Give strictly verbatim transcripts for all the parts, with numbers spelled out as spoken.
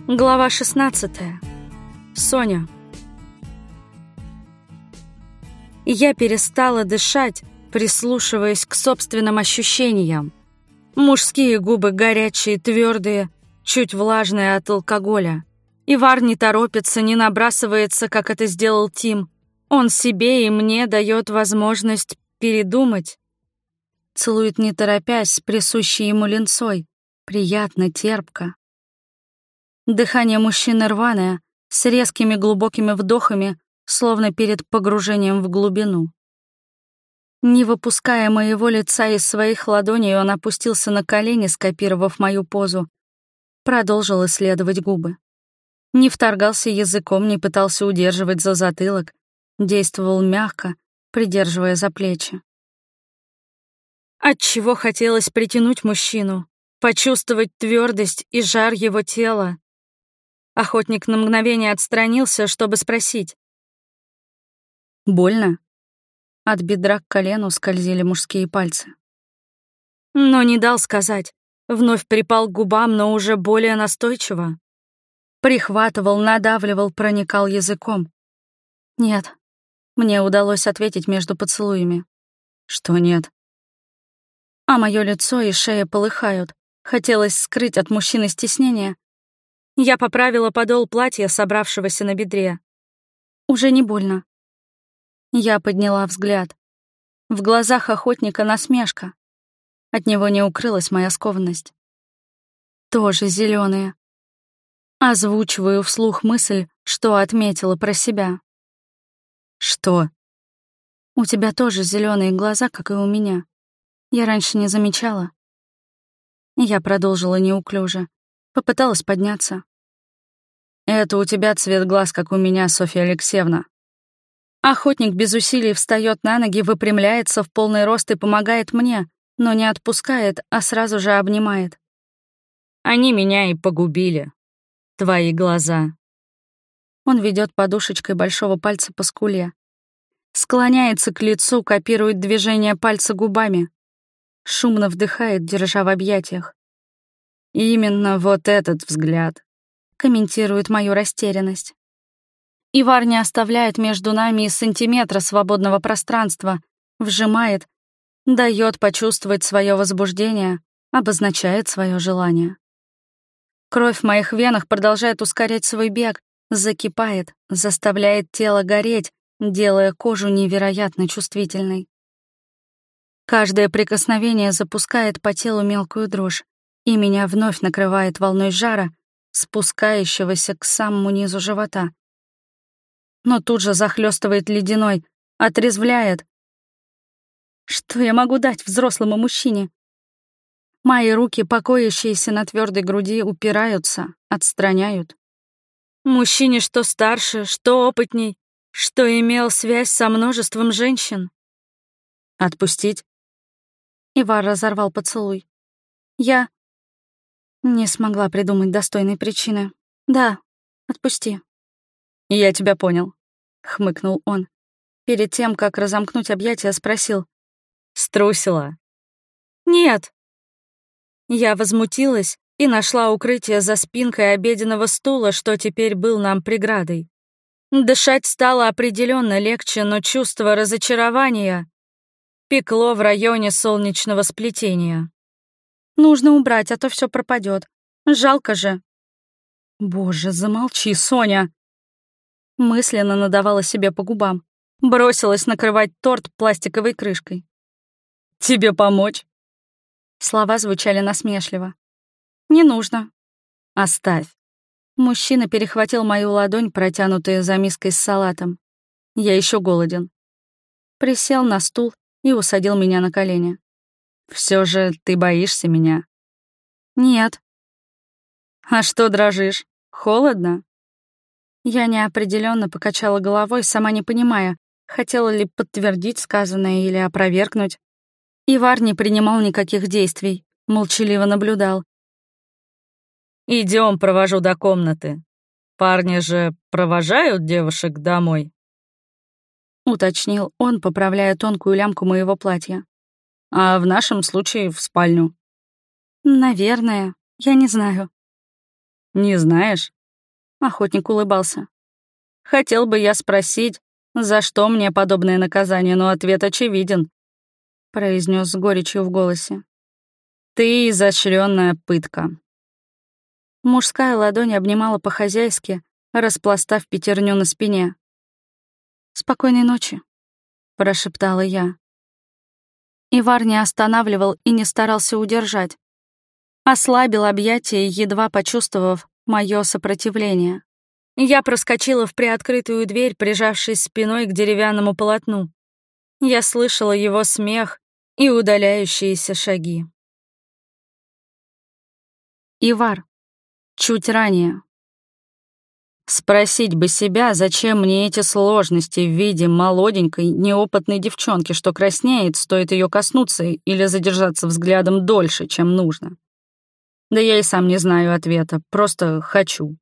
Глава шестнадцатая. Соня. Я перестала дышать, прислушиваясь к собственным ощущениям. Мужские губы горячие, твердые, чуть влажные от алкоголя. Ивар не торопится, не набрасывается, как это сделал Тим. Он себе и мне дает возможность передумать. Целует не торопясь, с присущей ему линцой. Приятно, терпко. Дыхание мужчины рваное, с резкими глубокими вдохами, словно перед погружением в глубину. Не выпуская моего лица из своих ладоней, он опустился на колени, скопировав мою позу. Продолжил исследовать губы. Не вторгался языком, не пытался удерживать за затылок. Действовал мягко, придерживая за плечи. Отчего хотелось притянуть мужчину, почувствовать твердость и жар его тела. Охотник на мгновение отстранился, чтобы спросить. «Больно?» От бедра к колену скользили мужские пальцы. Но не дал сказать. Вновь припал к губам, но уже более настойчиво. Прихватывал, надавливал, проникал языком. «Нет». Мне удалось ответить между поцелуями. «Что нет?» А мое лицо и шея полыхают. Хотелось скрыть от мужчины стеснение. Я поправила подол платья, собравшегося на бедре. Уже не больно. Я подняла взгляд. В глазах охотника насмешка. От него не укрылась моя скованность. Тоже зеленые. Озвучиваю вслух мысль, что отметила про себя. Что? У тебя тоже зеленые глаза, как и у меня. Я раньше не замечала. Я продолжила неуклюже. Попыталась подняться. Это у тебя цвет глаз, как у меня, Софья Алексеевна. Охотник без усилий встает на ноги, выпрямляется в полный рост и помогает мне, но не отпускает, а сразу же обнимает. Они меня и погубили. Твои глаза. Он ведет подушечкой большого пальца по скуле. Склоняется к лицу, копирует движение пальца губами. Шумно вдыхает, держа в объятиях. Именно вот этот взгляд комментирует мою растерянность. Ивар не оставляет между нами и сантиметра свободного пространства, вжимает, дает почувствовать свое возбуждение, обозначает свое желание. Кровь в моих венах продолжает ускорять свой бег, закипает, заставляет тело гореть, делая кожу невероятно чувствительной. Каждое прикосновение запускает по телу мелкую дрожь, и меня вновь накрывает волной жара, спускающегося к самому низу живота. Но тут же захлестывает ледяной, отрезвляет. Что я могу дать взрослому мужчине? Мои руки, покоящиеся на твердой груди, упираются, отстраняют. Мужчине, что старше, что опытней, что имел связь со множеством женщин. Отпустить? Ивар разорвал поцелуй. Я не смогла придумать достойной причины. Да, отпусти. Я тебя понял, хмыкнул он. Перед тем, как разомкнуть объятия, спросил. Струсила? Нет. Я возмутилась и нашла укрытие за спинкой обеденного стула, что теперь был нам преградой. Дышать стало определенно легче, но чувство разочарования пекло в районе солнечного сплетения. Нужно убрать, а то все пропадет. Жалко же. Боже, замолчи, Соня. Мысленно надавала себе по губам. Бросилась накрывать торт пластиковой крышкой. Тебе помочь? Слова звучали насмешливо. Не нужно. Оставь. Мужчина перехватил мою ладонь, протянутую за миской с салатом. Я еще голоден. Присел на стул и усадил меня на колени. Все же ты боишься меня? Нет. А что дрожишь? Холодно? Я неопределенно покачала головой, сама не понимая, хотела ли подтвердить сказанное или опровергнуть. Ивар не принимал никаких действий, молчаливо наблюдал. Идем, провожу до комнаты. Парни же провожают девушек домой? Уточнил он, поправляя тонкую лямку моего платья. А в нашем случае в спальню. Наверное, я не знаю. Не знаешь?» Охотник улыбался. «Хотел бы я спросить, за что мне подобное наказание, но ответ очевиден», — произнес с горечью в голосе. «Ты изощренная пытка». Мужская ладонь обнимала по-хозяйски, распластав пятерню на спине. «Спокойной ночи», — прошептала я. Ивар не останавливал и не старался удержать. Ослабил объятия, едва почувствовав мое сопротивление. Я проскочила в приоткрытую дверь, прижавшись спиной к деревянному полотну. Я слышала его смех и удаляющиеся шаги. Ивар. Чуть ранее. Спросить бы себя, зачем мне эти сложности в виде молоденькой, неопытной девчонки, что краснеет, стоит ее коснуться или задержаться взглядом дольше, чем нужно. Да я и сам не знаю ответа, просто хочу.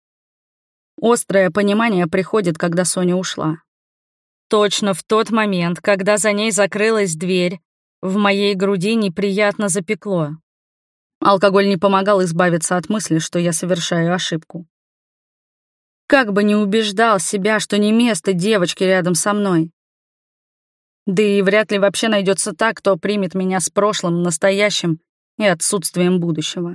Острое понимание приходит, когда Соня ушла. Точно в тот момент, когда за ней закрылась дверь, в моей груди неприятно запекло. Алкоголь не помогал избавиться от мысли, что я совершаю ошибку. Как бы ни убеждал себя, что не место девочки рядом со мной. Да и вряд ли вообще найдется та, кто примет меня с прошлым, настоящим и отсутствием будущего.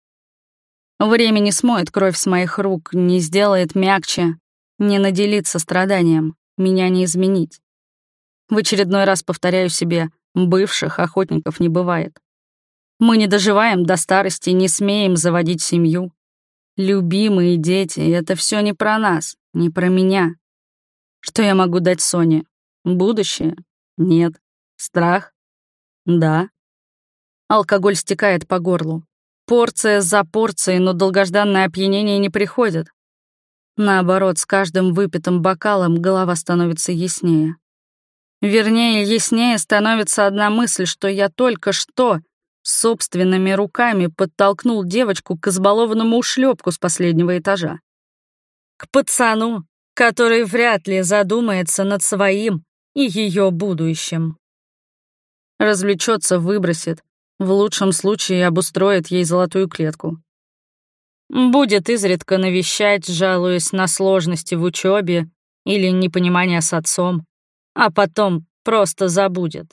Время не смоет кровь с моих рук, не сделает мягче, не наделит состраданием, меня не изменить. В очередной раз повторяю себе, бывших охотников не бывает. Мы не доживаем до старости, не смеем заводить семью. Любимые дети — это все не про нас, не про меня. Что я могу дать Соне? Будущее? Нет. Страх? Да. Алкоголь стекает по горлу. Порция за порцией, но долгожданное опьянение не приходит. Наоборот, с каждым выпитым бокалом голова становится яснее. Вернее, яснее становится одна мысль, что я только что собственными руками подтолкнул девочку к избалованному ушлепку с последнего этажа. К пацану, который вряд ли задумается над своим и ее будущим. Развлечется, выбросит, в лучшем случае обустроит ей золотую клетку. Будет изредка навещать, жалуясь на сложности в учебе или непонимание с отцом, а потом просто забудет.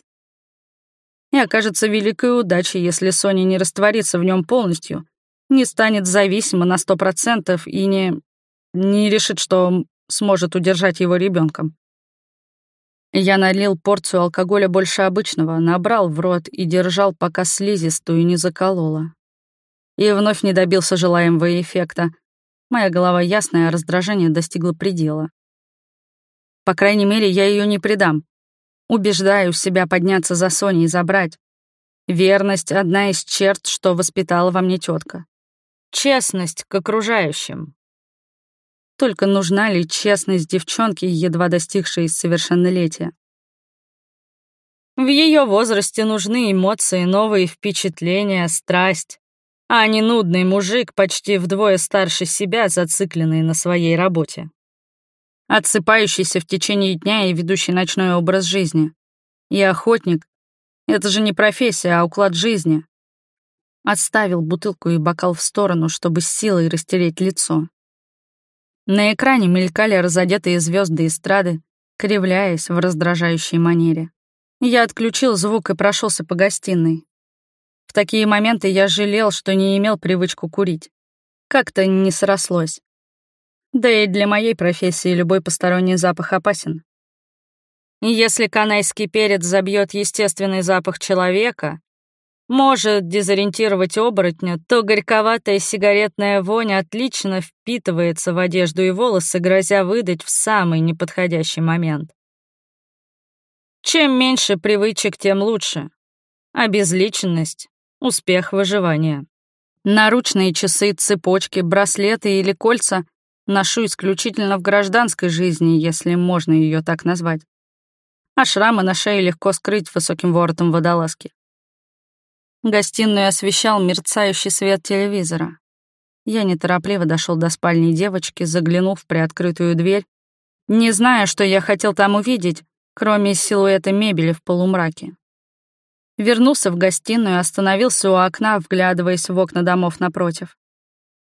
И окажется великой удачей, если Соня не растворится в нем полностью, не станет зависима на сто процентов и не... не решит, что сможет удержать его ребенком. Я налил порцию алкоголя больше обычного, набрал в рот и держал, пока слизистую не заколола. И вновь не добился желаемого эффекта. Моя голова ясная, а раздражение достигло предела. По крайней мере, я ее не предам. Убеждаю себя подняться за Соней и забрать. Верность — одна из черт, что воспитала во мне тетка. Честность к окружающим. Только нужна ли честность девчонки, едва достигшей совершеннолетия? В ее возрасте нужны эмоции, новые впечатления, страсть, а не нудный мужик, почти вдвое старше себя, зацикленный на своей работе. Отсыпающийся в течение дня и ведущий ночной образ жизни. И охотник — это же не профессия, а уклад жизни. Отставил бутылку и бокал в сторону, чтобы с силой растереть лицо. На экране мелькали разодетые звезды эстрады, кривляясь в раздражающей манере. Я отключил звук и прошелся по гостиной. В такие моменты я жалел, что не имел привычку курить. Как-то не срослось. Да и для моей профессии любой посторонний запах опасен. Если канайский перец забьет естественный запах человека, может дезориентировать оборотня, то горьковатая сигаретная вонь отлично впитывается в одежду и волосы, грозя выдать в самый неподходящий момент. Чем меньше привычек, тем лучше. Обезличенность — успех выживания. Наручные часы, цепочки, браслеты или кольца ношу исключительно в гражданской жизни, если можно ее так назвать. А шрамы на шее легко скрыть высоким воротом водолазки. Гостиную освещал мерцающий свет телевизора. Я неторопливо дошел до спальни девочки, заглянул в приоткрытую дверь, не зная, что я хотел там увидеть, кроме силуэта мебели в полумраке. Вернулся в гостиную и остановился у окна, вглядываясь в окна домов напротив.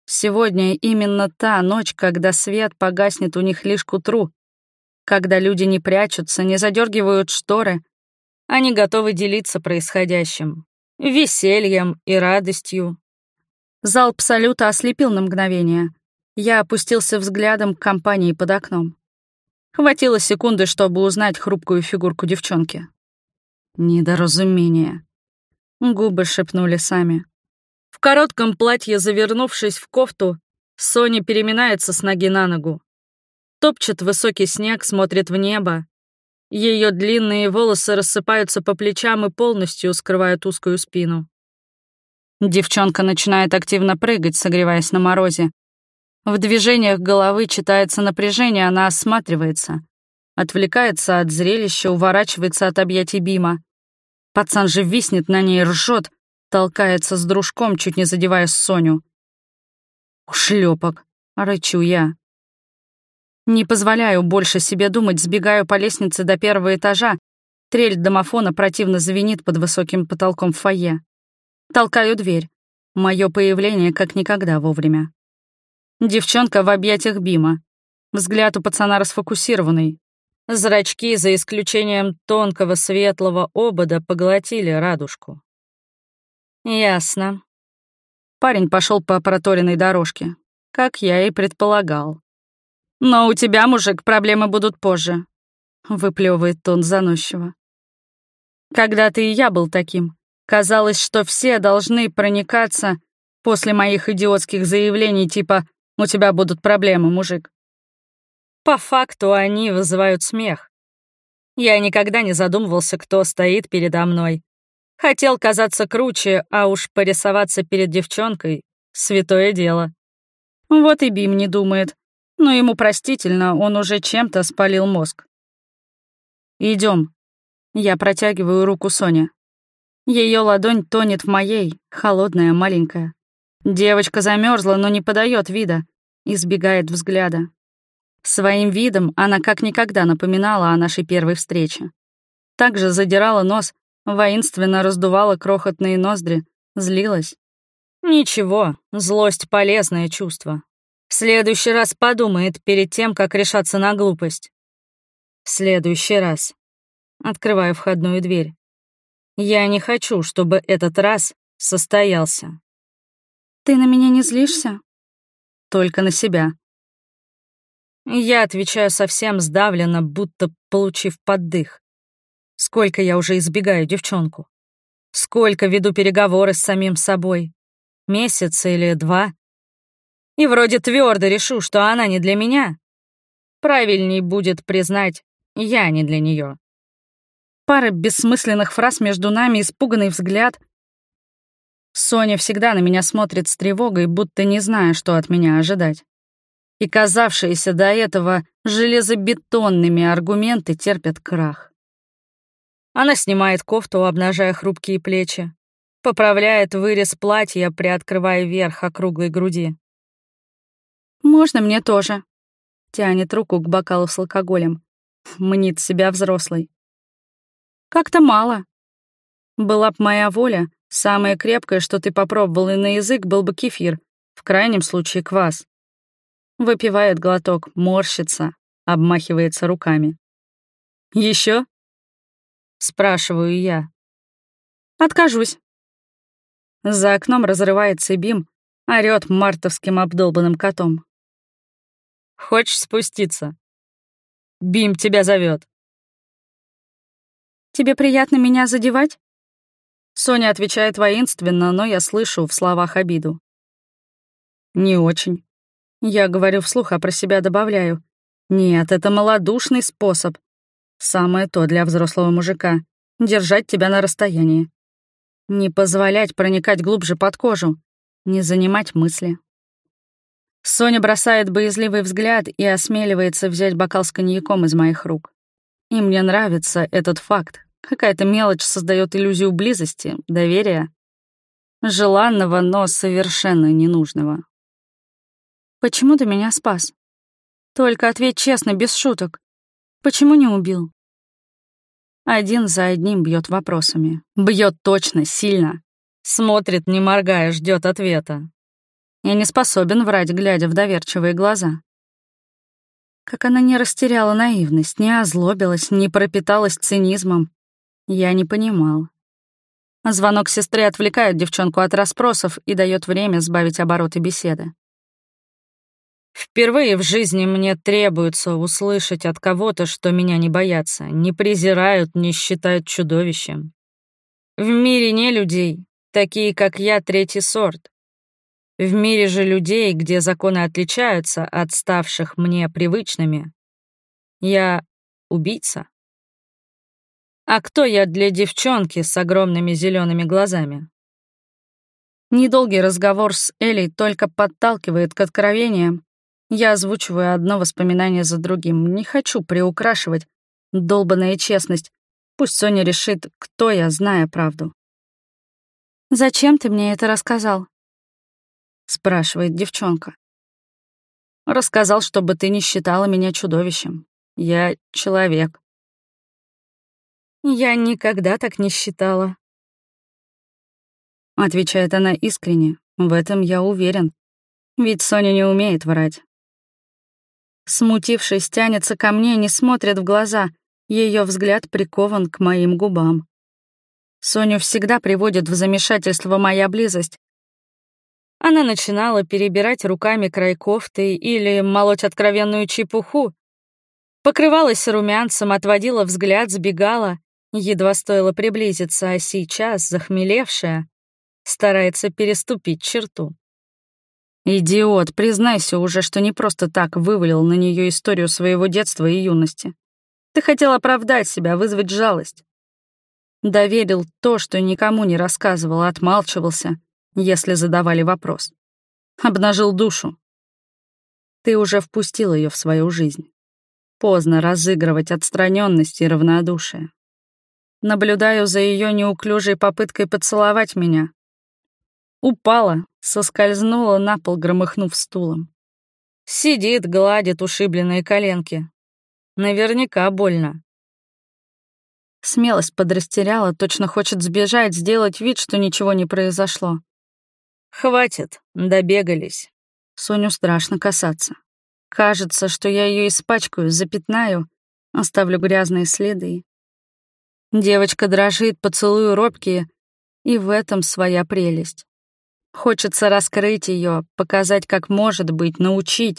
Сегодня именно та ночь, когда свет погаснет у них лишь к утру, когда люди не прячутся, не задергивают шторы, они готовы делиться происходящим, весельем и радостью. Залп салюта ослепил на мгновение. Я опустился взглядом к компании под окном. Хватило секунды, чтобы узнать хрупкую фигурку девчонки. Недоразумение. Губы шепнули сами. В коротком платье, завернувшись в кофту, Соня переминается с ноги на ногу. Топчет высокий снег, смотрит в небо. Ее длинные волосы рассыпаются по плечам и полностью скрывают узкую спину. Девчонка начинает активно прыгать, согреваясь на морозе. В движениях головы читается напряжение, она осматривается. Отвлекается от зрелища, уворачивается от объятий Бима. Пацан же виснет на ней, ржет, толкается с дружком, чуть не задевая Соню. «Ушлепок!» — рычу я. Не позволяю больше себе думать, сбегаю по лестнице до первого этажа. Трель домофона противно звенит под высоким потолком в фойе. Толкаю дверь. Мое появление как никогда вовремя. Девчонка в объятиях Бима. Взгляд у пацана расфокусированный. Зрачки, за исключением тонкого светлого обода, поглотили радужку. Ясно. Парень пошел по проторенной дорожке, как я и предполагал. «Но у тебя, мужик, проблемы будут позже», — выплевывает тон заносчиво. «Когда-то и я был таким. Казалось, что все должны проникаться после моих идиотских заявлений типа «у тебя будут проблемы, мужик». По факту они вызывают смех. Я никогда не задумывался, кто стоит передо мной. Хотел казаться круче, а уж порисоваться перед девчонкой — святое дело. Вот и Бим не думает. Но ему простительно, он уже чем-то спалил мозг. Идем. Я протягиваю руку Соне. Ее ладонь тонет в моей, холодная, маленькая. Девочка замерзла, но не подает вида, избегает взгляда. Своим видом она как никогда напоминала о нашей первой встрече. Также задирала нос, воинственно раздувала крохотные ноздри, злилась. Ничего, злость — полезное чувство. В следующий раз подумает перед тем, как решаться на глупость. В следующий раз. Открываю входную дверь. Я не хочу, чтобы этот раз состоялся. Ты на меня не злишься? Только на себя. Я отвечаю совсем сдавленно, будто получив поддых. Сколько я уже избегаю девчонку? Сколько веду переговоры с самим собой? Месяц или два? И вроде твердо решу, что она не для меня. Правильней будет признать, я не для нее. Пара бессмысленных фраз между нами, испуганный взгляд. Соня всегда на меня смотрит с тревогой, будто не зная, что от меня ожидать. И казавшиеся до этого железобетонными аргументы терпят крах. Она снимает кофту, обнажая хрупкие плечи, поправляет вырез платья, приоткрывая верх округлой груди. «Можно мне тоже?» Тянет руку к бокалу с алкоголем. Мнит себя взрослой. «Как-то мало. Была б моя воля, самое крепкое, что ты попробовал и на язык, был бы кефир, в крайнем случае квас». Выпивает глоток, морщится, обмахивается руками. «Еще?» Спрашиваю я. «Откажусь». За окном разрывается Бим, орёт мартовским обдолбанным котом. «Хочешь спуститься? Бим тебя зовет. «Тебе приятно меня задевать?» Соня отвечает воинственно, но я слышу в словах обиду. «Не очень». Я говорю вслух, а про себя добавляю. «Нет, это малодушный способ. Самое то для взрослого мужика — держать тебя на расстоянии. Не позволять проникать глубже под кожу, не занимать мысли». Соня бросает боязливый взгляд и осмеливается взять бокал с коньяком из моих рук. И мне нравится этот факт. Какая-то мелочь создает иллюзию близости, доверия. Желанного, но совершенно ненужного. «Почему ты меня спас? Только ответь честно, без шуток. Почему не убил?» Один за одним бьет вопросами. Бьет точно, сильно. Смотрит, не моргая, ждет ответа. Я не способен врать, глядя в доверчивые глаза. Как она не растеряла наивность, не озлобилась, не пропиталась цинизмом, я не понимал. Звонок сестры отвлекает девчонку от расспросов и дает время сбавить обороты беседы. Впервые в жизни мне требуется услышать от кого-то, что меня не боятся, не презирают, не считают чудовищем. В мире не людей, такие как я, третий сорт. В мире же людей, где законы отличаются от ставших мне привычными, я убийца. А кто я для девчонки с огромными зелеными глазами? Недолгий разговор с Элей только подталкивает к откровениям. Я озвучиваю одно воспоминание за другим. Не хочу приукрашивать. Долбаная честность. Пусть Соня решит, кто я, зная правду. «Зачем ты мне это рассказал?» — спрашивает девчонка. «Рассказал, чтобы ты не считала меня чудовищем. Я человек». «Я никогда так не считала», — отвечает она искренне. В этом я уверен. Ведь Соня не умеет врать. Смутившись, тянется ко мне, не смотрит в глаза. Ее взгляд прикован к моим губам. Соню всегда приводит в замешательство моя близость. Она начинала перебирать руками край кофты или молоть откровенную чепуху. Покрывалась румянцем, отводила взгляд, сбегала. Едва стоило приблизиться, а сейчас, захмелевшая, старается переступить черту. «Идиот, признайся уже, что не просто так вывалил на нее историю своего детства и юности. Ты хотел оправдать себя, вызвать жалость. Доверил то, что никому не рассказывал, отмалчивался, если задавали вопрос. Обнажил душу. Ты уже впустил ее в свою жизнь. Поздно разыгрывать отстраненность и равнодушие. Наблюдаю за ее неуклюжей попыткой поцеловать меня. Упала, соскользнула на пол, громыхнув стулом. Сидит, гладит ушибленные коленки. Наверняка больно. Смелость подрастеряла, точно хочет сбежать, сделать вид, что ничего не произошло. Хватит, добегались. Соню страшно касаться. Кажется, что я ее испачкаю, запятнаю, оставлю грязные следы. Девочка дрожит, поцелуи робкие, и в этом своя прелесть. Хочется раскрыть ее, показать, как может быть, научить.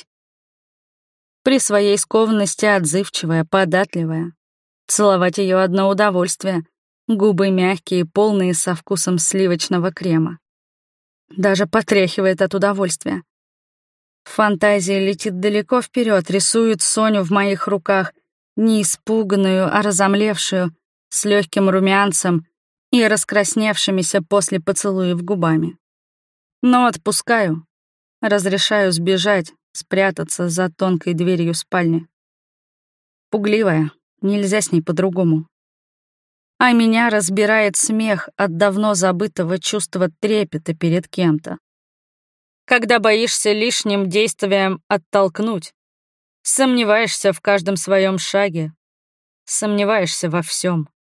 При своей скованности отзывчивая, податливая. Целовать ее одно удовольствие. Губы мягкие, полные, со вкусом сливочного крема. Даже потряхивает от удовольствия. Фантазия летит далеко вперед, рисует Соню в моих руках, не испуганную, а разомлевшую, с легким румянцем и раскрасневшимися после поцелуев губами. Но отпускаю, разрешаю сбежать, спрятаться за тонкой дверью спальни. Пугливая, нельзя с ней по-другому. А меня разбирает смех от давно забытого чувства трепета перед кем-то. Когда боишься лишним действием оттолкнуть, сомневаешься в каждом своем шаге, сомневаешься во всем.